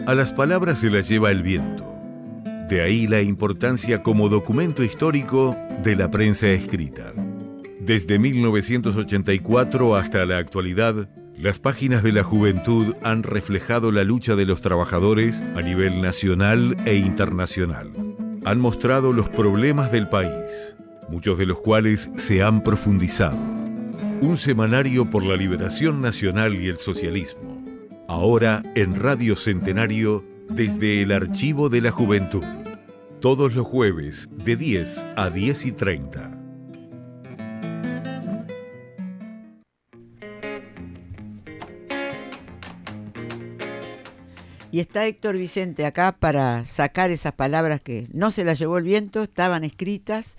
A las palabras se las lleva el viento. De ahí la importancia como documento histórico de la prensa escrita. Desde 1984 hasta la actualidad, las páginas de La Juventud han reflejado la lucha de los trabajadores a nivel nacional e internacional. Han mostrado los problemas del país, muchos de los cuales se han profundizado. Un semanario por la liberación nacional y el socialismo. Ahora en Radio Centenario, desde el Archivo de la Juventud. Todos los jueves, de 10 a 10:30. Y está Héctor Vicente acá para sacar esas palabras que no se las llevó el viento, están escritas,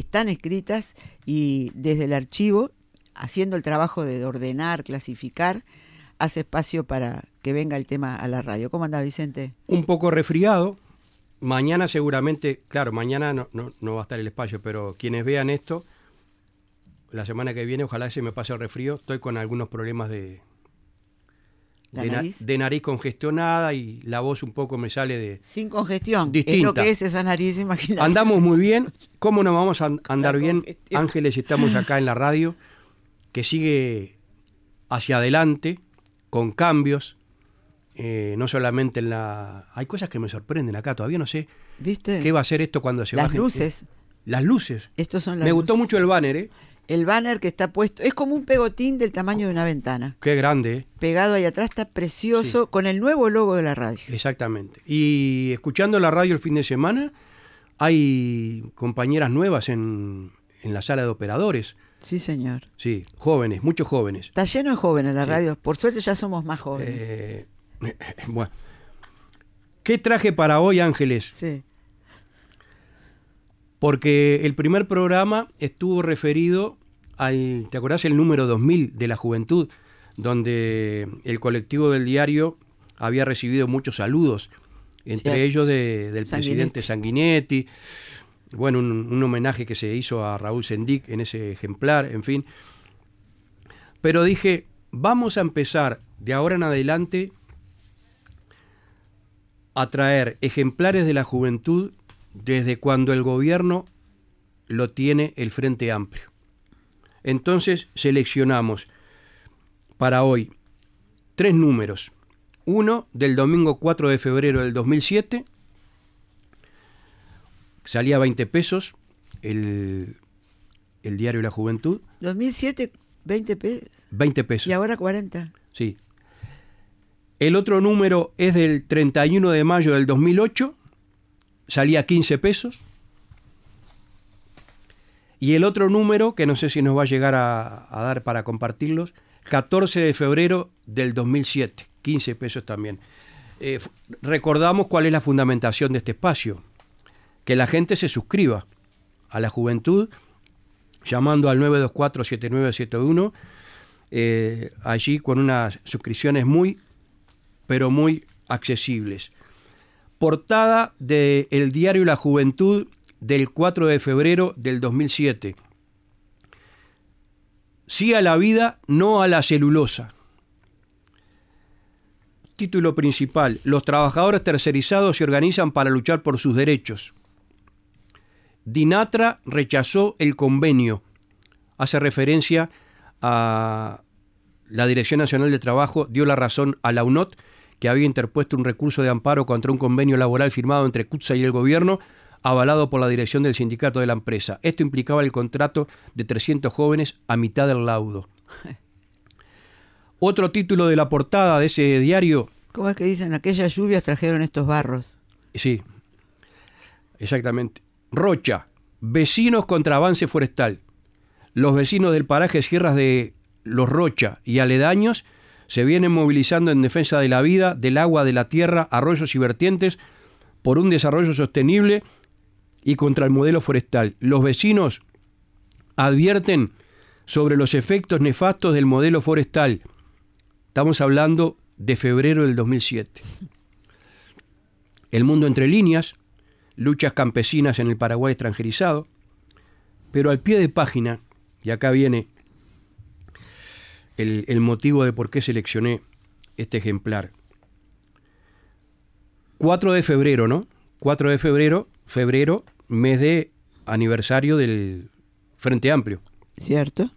y desde el archivo, haciendo el trabajo de ordenar, clasificar, hace espacio para que venga el tema a la radio. ¿Cómo anda, Vicente? Un poco resfriado. Mañana seguramente, claro, mañana no va a estar el espacio, pero quienes vean esto, la semana que viene, ojalá se me pase el resfrío. Estoy con algunos problemas de nariz congestionada y la voz un poco me sale sin congestión, distinta. Es lo que es esa nariz, imagínate. Andamos muy bien. ¿Cómo no vamos a andar bien, Ángeles? Estamos acá en la radio, que sigue hacia adelante, con cambios, no solamente en la... Hay cosas que me sorprenden acá, todavía no sé. ¿Viste? ¿Qué va a ser esto cuando se bajen? Las luces. Las luces. Estos son las Me luces. gustó mucho el banner, El banner que está puesto, es como un pegotín del tamaño de una ventana. Qué grande, Pegado ahí atrás, está precioso, sí, con el nuevo logo de la radio. Exactamente. Y escuchando la radio el fin de semana, hay compañeras nuevas en la sala de operadores. Sí, señor. Sí, jóvenes, muchos jóvenes. Está lleno de jóvenes la sí. radio. Por suerte ya somos más jóvenes. Bueno. ¿Qué traje para hoy, Ángeles? Sí. Porque el primer programa estuvo referido al, ¿te acordás? El número 2000 de La Juventud, donde el colectivo del diario había recibido muchos saludos, entre sí, ellos del presidente Sanguinetti. Bueno, un homenaje que se hizo a Raúl Sendic en ese ejemplar, en fin. Pero dije, vamos a empezar de ahora en adelante a traer ejemplares de La Juventud desde cuando el gobierno lo tiene el Frente Amplio. Entonces seleccionamos para hoy 3 números. Uno del domingo 4 de febrero del 2007, salía 20 pesos el diario La Juventud. 2007, 20 pesos. 20 pesos. Y ahora 40. Sí. El otro número es del 31 de mayo del 2008, salía 15 pesos. Y el otro número, que no sé si nos va a llegar a dar para compartirlos, 14 de febrero del 2007, 15 pesos también. Recordamos cuál es la fundamentación de este espacio. Que la gente se suscriba a La Juventud, llamando al 924-7971, allí con unas suscripciones muy, pero muy accesibles. Portada del diario La Juventud del 4 de febrero del 2007. Sí a la vida, no a la celulosa. Título principal: los trabajadores tercerizados se organizan para luchar por sus derechos. Dinatra rechazó el convenio. Hace referencia a la Dirección Nacional de Trabajo, dio la razón a la UNOT, que había interpuesto un recurso de amparo contra un convenio laboral firmado entre CUTSA y el gobierno, avalado por la dirección del sindicato de la empresa. Esto implicaba el contrato de 300 jóvenes a mitad del laudo. Otro título de la portada de ese diario... ¿Cómo es que dicen? Aquellas lluvias trajeron estos barros. Sí, exactamente. Rocha, vecinos contra avance forestal. Los vecinos del paraje Sierras de Los Rocha y aledaños se vienen movilizando en defensa de la vida, del agua, de la tierra, arroyos y vertientes, por un desarrollo sostenible y contra el modelo forestal. Los vecinos advierten sobre los efectos nefastos del modelo forestal. Estamos hablando de febrero del 2007. El Mundo entre líneas, luchas campesinas en el Paraguay extranjerizado, pero al pie de página, y acá viene el motivo de por qué seleccioné este ejemplar. 4 de febrero, ¿no? 4 de febrero, mes de aniversario del Frente Amplio. ¿Cierto?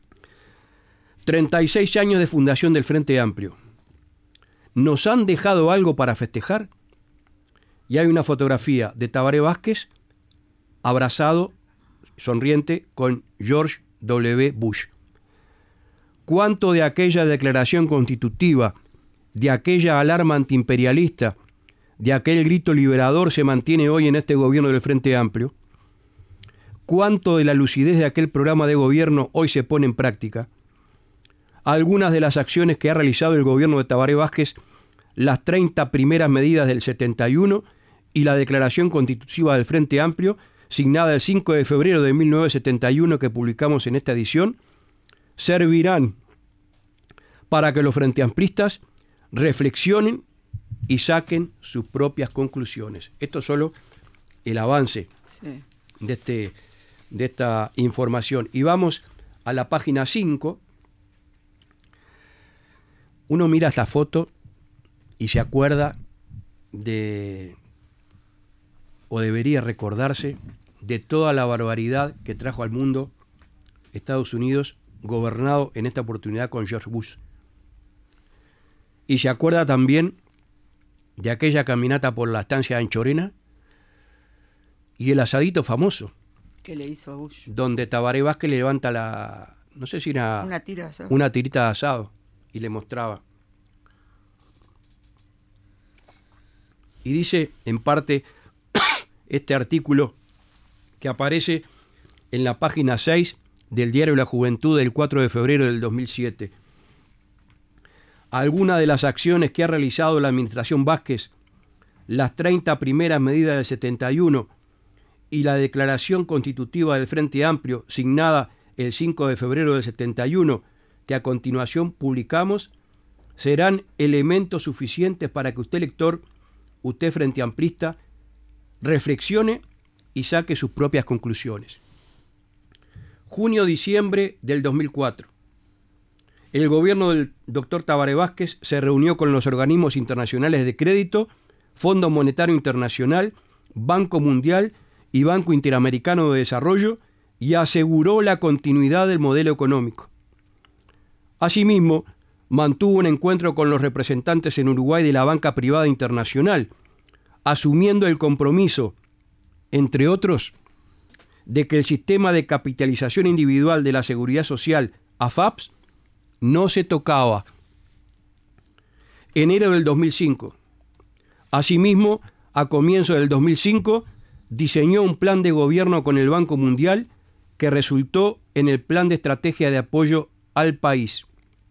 36 años de fundación del Frente Amplio. ¿Nos han dejado algo para festejar? Y hay una fotografía de Tabaré Vázquez abrazado, sonriente, con George W. Bush. ¿Cuánto de aquella declaración constitutiva, de aquella alarma antiimperialista, de aquel grito liberador se mantiene hoy en este gobierno del Frente Amplio? ¿Cuánto de la lucidez de aquel programa de gobierno hoy se pone en práctica? Algunas de las acciones que ha realizado el gobierno de Tabaré Vázquez, las 30 primeras medidas del 71 y la declaración constitutiva del Frente Amplio, signada el 5 de febrero de 1971 que publicamos en esta edición, servirán para que los frenteamplistas reflexionen y saquen sus propias conclusiones. Esto es solo el avance de esta información. Y vamos a la página 5. Uno mira esta foto y se acuerda o debería recordarse de toda la barbaridad que trajo al mundo Estados Unidos, gobernado en esta oportunidad con George Bush. Y se acuerda también de aquella caminata por la estancia de Anchorena y el asadito famoso. ¿Qué le hizo a Bush? Donde Tabaré Vázquez le levanta no sé si una tira de asado. Una tirita de asado y le mostraba. Y dice, en parte, este artículo que aparece en la página 6 del diario La Juventud del 4 de febrero del 2007. Algunas de las acciones que ha realizado la administración Vázquez, las 30 primeras medidas del 71 y la declaración constitutiva del Frente Amplio, signada el 5 de febrero del 71, que a continuación publicamos, serán elementos suficientes para que usted, lector, usted frenteamplista, reflexione y saque sus propias conclusiones. Junio-diciembre del 2004. El gobierno del doctor Tabaré Vázquez se reunió con los organismos internacionales de crédito, Fondo Monetario Internacional, Banco Mundial y Banco Interamericano de Desarrollo y aseguró la continuidad del modelo económico. Asimismo, mantuvo un encuentro con los representantes en Uruguay de la banca privada internacional, asumiendo el compromiso, entre otros, de que el sistema de capitalización individual de la Seguridad Social, AFAPS, no se tocaba. Enero del 2005. Asimismo, a comienzos del 2005, diseñó un plan de gobierno con el Banco Mundial que resultó en el Plan de Estrategia de Apoyo al País.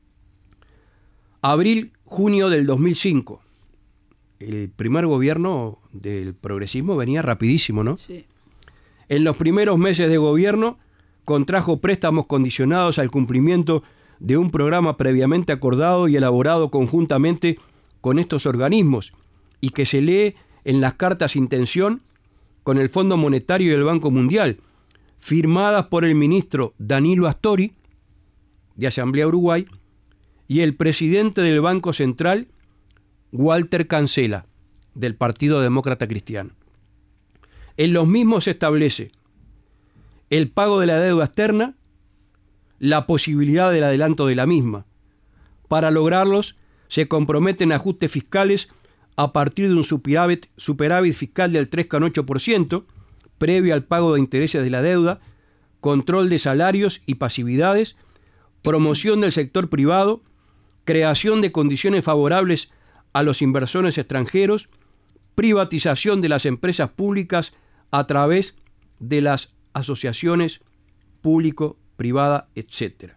Abril-junio del 2005. El primer gobierno del progresismo venía rapidísimo, ¿no? Sí. En los primeros meses de gobierno contrajo préstamos condicionados al cumplimiento de un programa previamente acordado y elaborado conjuntamente con estos organismos y que se lee en las cartas intención con el Fondo Monetario y el Banco Mundial, firmadas por el ministro Danilo Astori, de Asamblea Uruguay, y el presidente del Banco Central, Walter Cancela, del Partido Demócrata Cristiano. En los mismos se establece el pago de la deuda externa, la posibilidad del adelanto de la misma. Para lograrlos, se comprometen ajustes fiscales a partir de un superávit fiscal del 3,8%, previo al pago de intereses de la deuda, control de salarios y pasividades, promoción del sector privado, creación de condiciones favorables a los inversores extranjeros, privatización de las empresas públicas a través de las asociaciones público-privada, etc.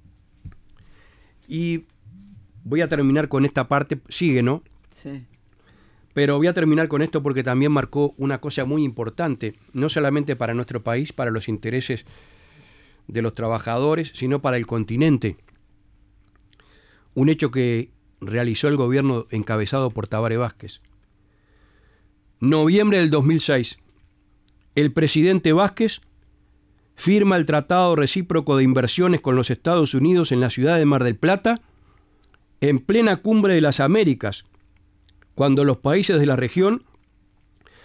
Y voy a terminar con esta parte, sigue, ¿no? Sí. Pero voy a terminar con esto porque también marcó una cosa muy importante, no solamente para nuestro país, para los intereses de los trabajadores, sino para el continente. Un hecho que realizó el gobierno encabezado por Tabaré Vázquez. Noviembre del 2006. El presidente Vázquez firma el Tratado Recíproco de Inversiones con los Estados Unidos en la ciudad de Mar del Plata, en plena cumbre de las Américas, cuando los países de la región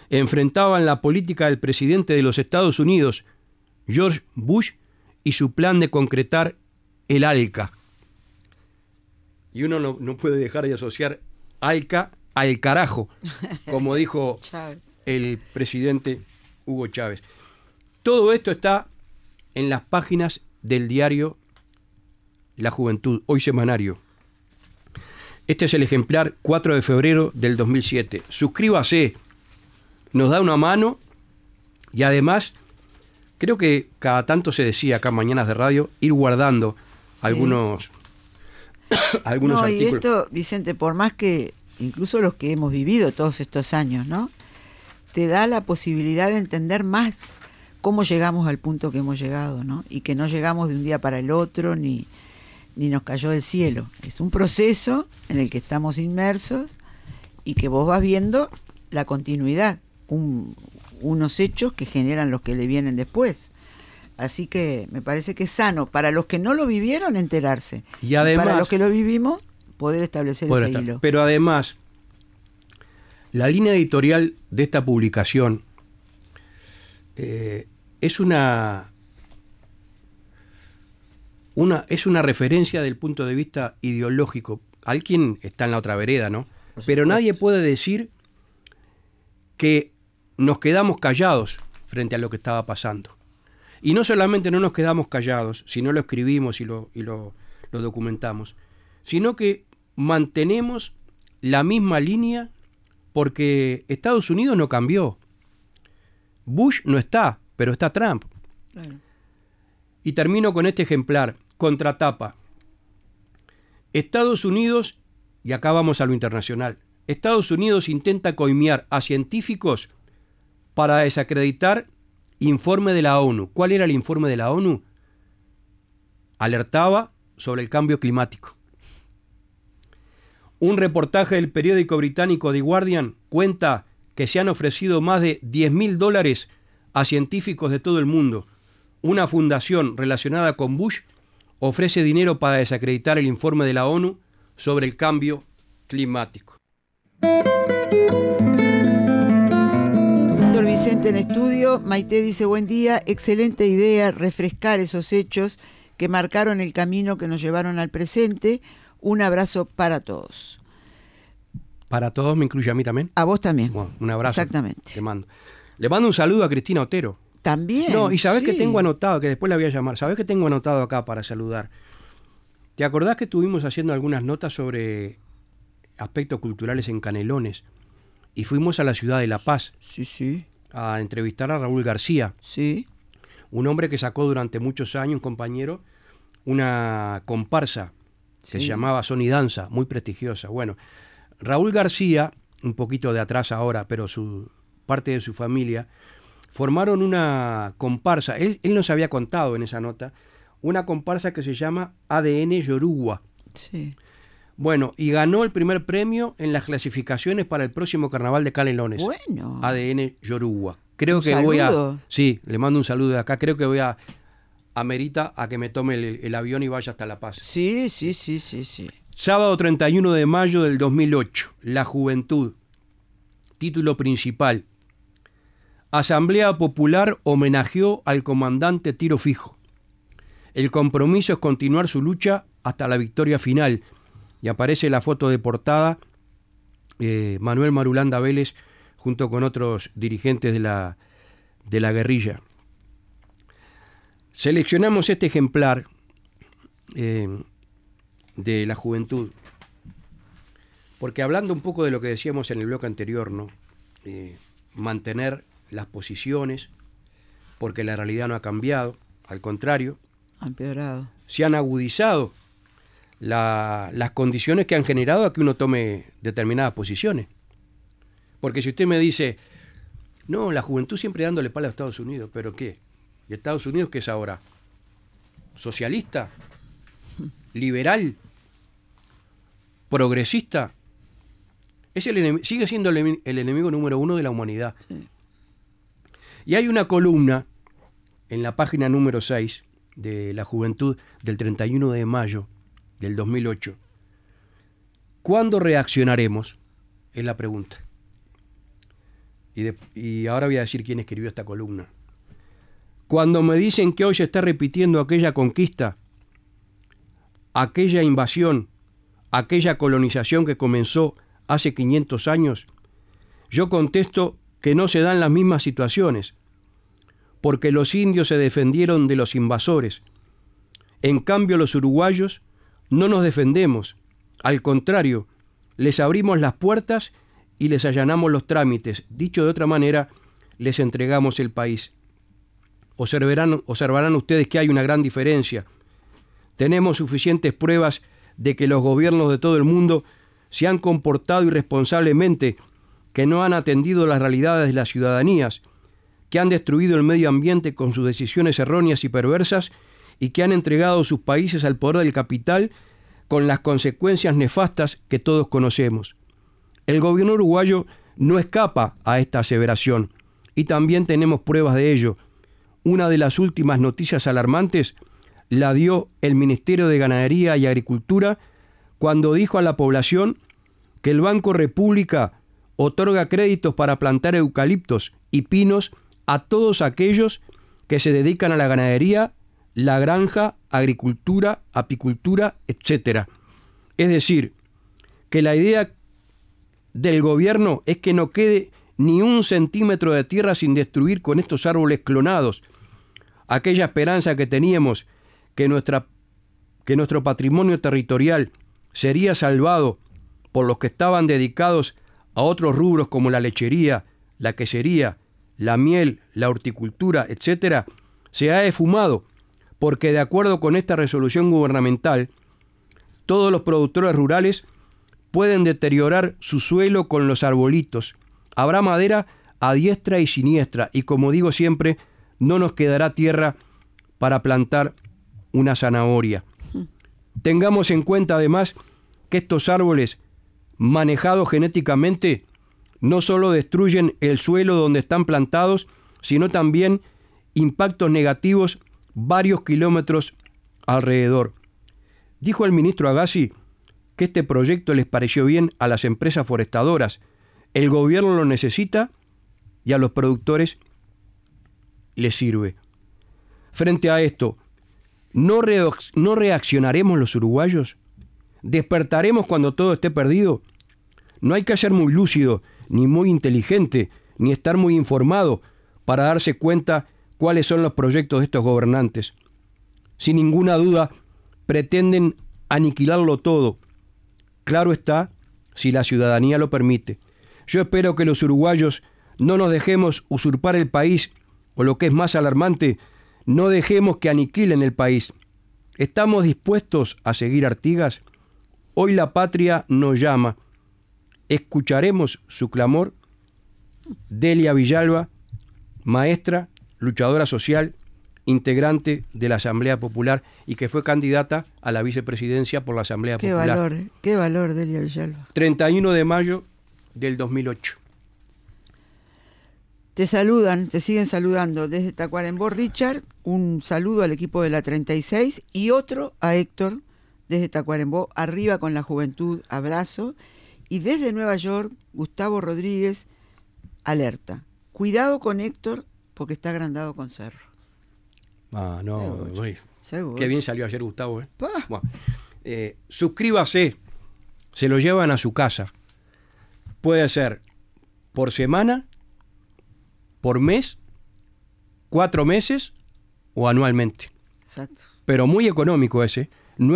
enfrentaban la política del presidente de los Estados Unidos, George Bush, y su plan de concretar el ALCA. Y uno no puede dejar de asociar ALCA al carajo, como dijo el presidente Hugo Chávez. Todo esto está en las páginas del diario La Juventud, hoy semanario. Este es el ejemplar 4 de febrero del 2007. Suscríbase, nos da una mano y además, creo que cada tanto se decía acá en Mañanas de Radio, ir guardando algunos artículos. Y esto, Vicente, por más que incluso los que hemos vivido todos estos años, ¿no?, te da la posibilidad de entender más cómo llegamos al punto que hemos llegado, ¿no? Y que no llegamos de un día para el otro, ni nos cayó del cielo. Es un proceso en el que estamos inmersos y que vos vas viendo la continuidad, unos hechos que generan los que le vienen después. Así que me parece que es sano para los que no lo vivieron enterarse. Y además, para los que lo vivimos, poder establecer ese hilo. Pero además, la línea editorial de esta publicación es una referencia del punto de vista ideológico. Alguien está en la otra vereda, ¿no? Pero nadie puede decir que nos quedamos callados frente a lo que estaba pasando. Y no solamente no nos quedamos callados, sino lo escribimos y lo documentamos, sino que mantenemos la misma línea porque Estados Unidos no cambió. Bush no está, pero está Trump. Claro. Y termino con este ejemplar, contratapa. Estados Unidos, y acá vamos a lo internacional, Estados Unidos intenta coimear a científicos para desacreditar informe de la ONU. ¿Cuál era el informe de la ONU? Alertaba sobre el cambio climático. Un reportaje del periódico británico The Guardian cuenta que se han ofrecido más de $10.000 a científicos de todo el mundo. Una fundación relacionada con Bush ofrece dinero para desacreditar el informe de la ONU sobre el cambio climático. Doctor Vicente en estudio. Maite dice: buen día, excelente idea refrescar esos hechos que marcaron el camino que nos llevaron al presente. Un abrazo para todos. ¿Para todos me incluye a mí también? A vos también. Bueno, un abrazo. Exactamente. Le mando un saludo a Cristina Otero. También. No, y sabés sí. que tengo anotado, que después la voy a llamar, sabés que tengo anotado acá para saludar. ¿Te acordás que estuvimos haciendo algunas notas sobre aspectos culturales en Canelones? Y fuimos a la ciudad de La Paz. Sí. A entrevistar a Raúl García. Sí. Un hombre que sacó durante muchos años, un compañero, una comparsa que se llamaba Son y Danza, muy prestigiosa. Bueno, Raúl García, un poquito de atrás ahora, pero parte de su familia, formaron una comparsa. Él nos había contado en esa nota, una comparsa que se llama ADN Yoruba. Sí. Bueno, y ganó el primer premio en las clasificaciones para el próximo carnaval de Canelones. Bueno. ADN Yoruba. Creo un que saludo. Sí, le mando un saludo de acá. Creo que amerita a que me tome el avión y vaya hasta La Paz. Sí. Sábado 31 de mayo del 2008. La Juventud. Título principal. Asamblea Popular homenajeó al comandante Tiro Fijo. El compromiso es continuar su lucha hasta la victoria final. Y aparece la foto de portada, Manuel Marulanda Vélez, junto con otros dirigentes de la guerrilla. Seleccionamos este ejemplar de La Juventud, porque hablando un poco de lo que decíamos en el bloque anterior, ¿no? Mantener las posiciones, porque la realidad no ha cambiado, al contrario, ha empeorado. Se han agudizado las condiciones que han generado a que uno tome determinadas posiciones. Porque si usted me dice, no, la juventud siempre dándole palo a Estados Unidos, ¿pero qué? ¿Y Estados Unidos qué es ahora? ¿Socialista? ¿Liberal? ¿Progresista? Sigue siendo el enemigo número uno de la humanidad. Sí. Y hay una columna en la página número 6 de La Juventud del 31 de mayo del 2008. ¿Cuándo reaccionaremos? Es la pregunta. y ahora voy a decir quién escribió esta columna. Cuando me dicen que hoy se está repitiendo aquella conquista, aquella invasión, aquella colonización que comenzó hace 500 años, yo contesto que no se dan las mismas situaciones, porque los indios se defendieron de los invasores. En cambio, los uruguayos no nos defendemos. Al contrario, les abrimos las puertas y les allanamos los trámites. Dicho de otra manera, les entregamos el país. Observarán ustedes que hay una gran diferencia. Tenemos suficientes pruebas de que los gobiernos de todo el mundo se han comportado irresponsablemente, que no han atendido las realidades de las ciudadanías, que han destruido el medio ambiente con sus decisiones erróneas y perversas y que han entregado sus países al poder del capital con las consecuencias nefastas que todos conocemos. El gobierno uruguayo no escapa a esta aseveración y también tenemos pruebas de ello. Una de las últimas noticias alarmantes la dio el Ministerio de Ganadería y Agricultura cuando dijo a la población que el Banco República otorga créditos para plantar eucaliptos y pinos a todos aquellos que se dedican a la ganadería, la granja, agricultura, apicultura, etc. Es decir, que la idea del gobierno es que no quede ni un centímetro de tierra sin destruir con estos árboles clonados. Aquella esperanza que teníamos que nuestro patrimonio territorial sería salvado por los que estaban dedicados a otros rubros como la lechería, la quesería, la miel, la horticultura, etc., se ha esfumado, porque de acuerdo con esta resolución gubernamental, todos los productores rurales pueden deteriorar su suelo con los arbolitos. Habrá madera a diestra y siniestra, y como digo siempre, no nos quedará tierra para plantar una zanahoria. Tengamos en cuenta además que estos árboles, manejados genéticamente, no solo destruyen el suelo donde están plantados, sino también impactos negativos varios kilómetros alrededor. Dijo el ministro Agassi que este proyecto les pareció bien a las empresas forestadoras. El gobierno lo necesita y a los productores les sirve. Frente a esto, ¿no reaccionaremos los uruguayos? ¿Despertaremos cuando todo esté perdido? No hay que ser muy lúcido, ni muy inteligente, ni estar muy informado para darse cuenta cuáles son los proyectos de estos gobernantes. Sin ninguna duda, pretenden aniquilarlo todo. Claro está, si la ciudadanía lo permite. Yo espero que los uruguayos no nos dejemos usurpar el país, o lo que es más alarmante, no dejemos que aniquilen el país. ¿Estamos dispuestos a seguir Artigas? Hoy la patria nos llama. ¿Escucharemos su clamor? Delia Villalba, maestra, luchadora social, integrante de la Asamblea Popular y que fue candidata a la vicepresidencia por la Asamblea Popular. Qué valor, Delia Villalba. 31 de mayo del 2008. Te saludan, te siguen saludando desde Tacuarembó, Richard, un saludo al equipo de la 36 y otro a Héctor desde Tacuarembó, arriba con la juventud, abrazo. Y desde Nueva York, Gustavo Rodríguez, alerta. Cuidado con Héctor porque está agrandado con Cerro. Ah, no, Seguro. Qué bien salió ayer Gustavo. Bueno, suscríbase, se lo llevan a su casa. Puede ser por semana, por mes, 4 meses o anualmente. Exacto. Pero muy económico ese,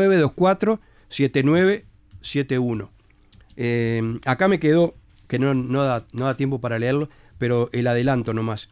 924-7971. Acá me quedó, que no da tiempo para leerlo, pero el adelanto nomás.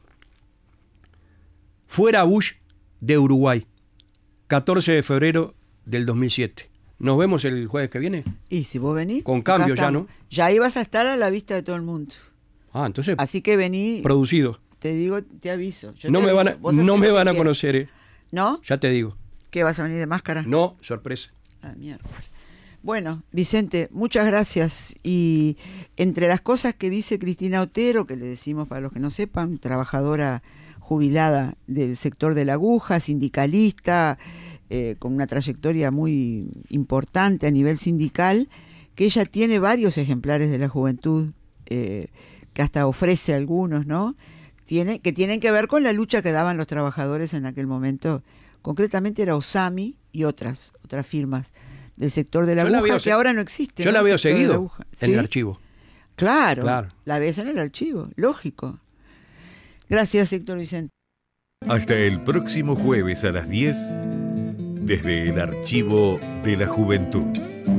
Fuera Bush de Uruguay, 14 de febrero del 2007. ¿Nos vemos el jueves que viene? Y si vos venís. Con cambio ya, ¿no? Ya ibas a estar a la vista de todo el mundo. Ah, entonces. Así que vení. Producido. Te digo, te aviso. No me van a conocer, ¿eh? ¿No? Ya te digo. ¿Qué, vas a venir de máscara? No, sorpresa. Ah, mierda. Bueno, Vicente, muchas gracias. Y entre las cosas que dice Cristina Otero, que le decimos para los que no sepan, trabajadora jubilada del sector de la aguja, sindicalista, con una trayectoria muy importante a nivel sindical, que ella tiene varios ejemplares de la juventud que que hasta ofrece algunos, ¿no? Que tienen que ver con la lucha que daban los trabajadores en aquel momento. Concretamente era Osami y otras firmas del sector de la aguja, que ahora no existe. Yo ¿no? la veo seguido en ¿Sí? el archivo. Claro, la ves en el archivo, lógico. Gracias, Héctor Vicente. Hasta el próximo jueves a las 10, desde el Archivo de la Juventud.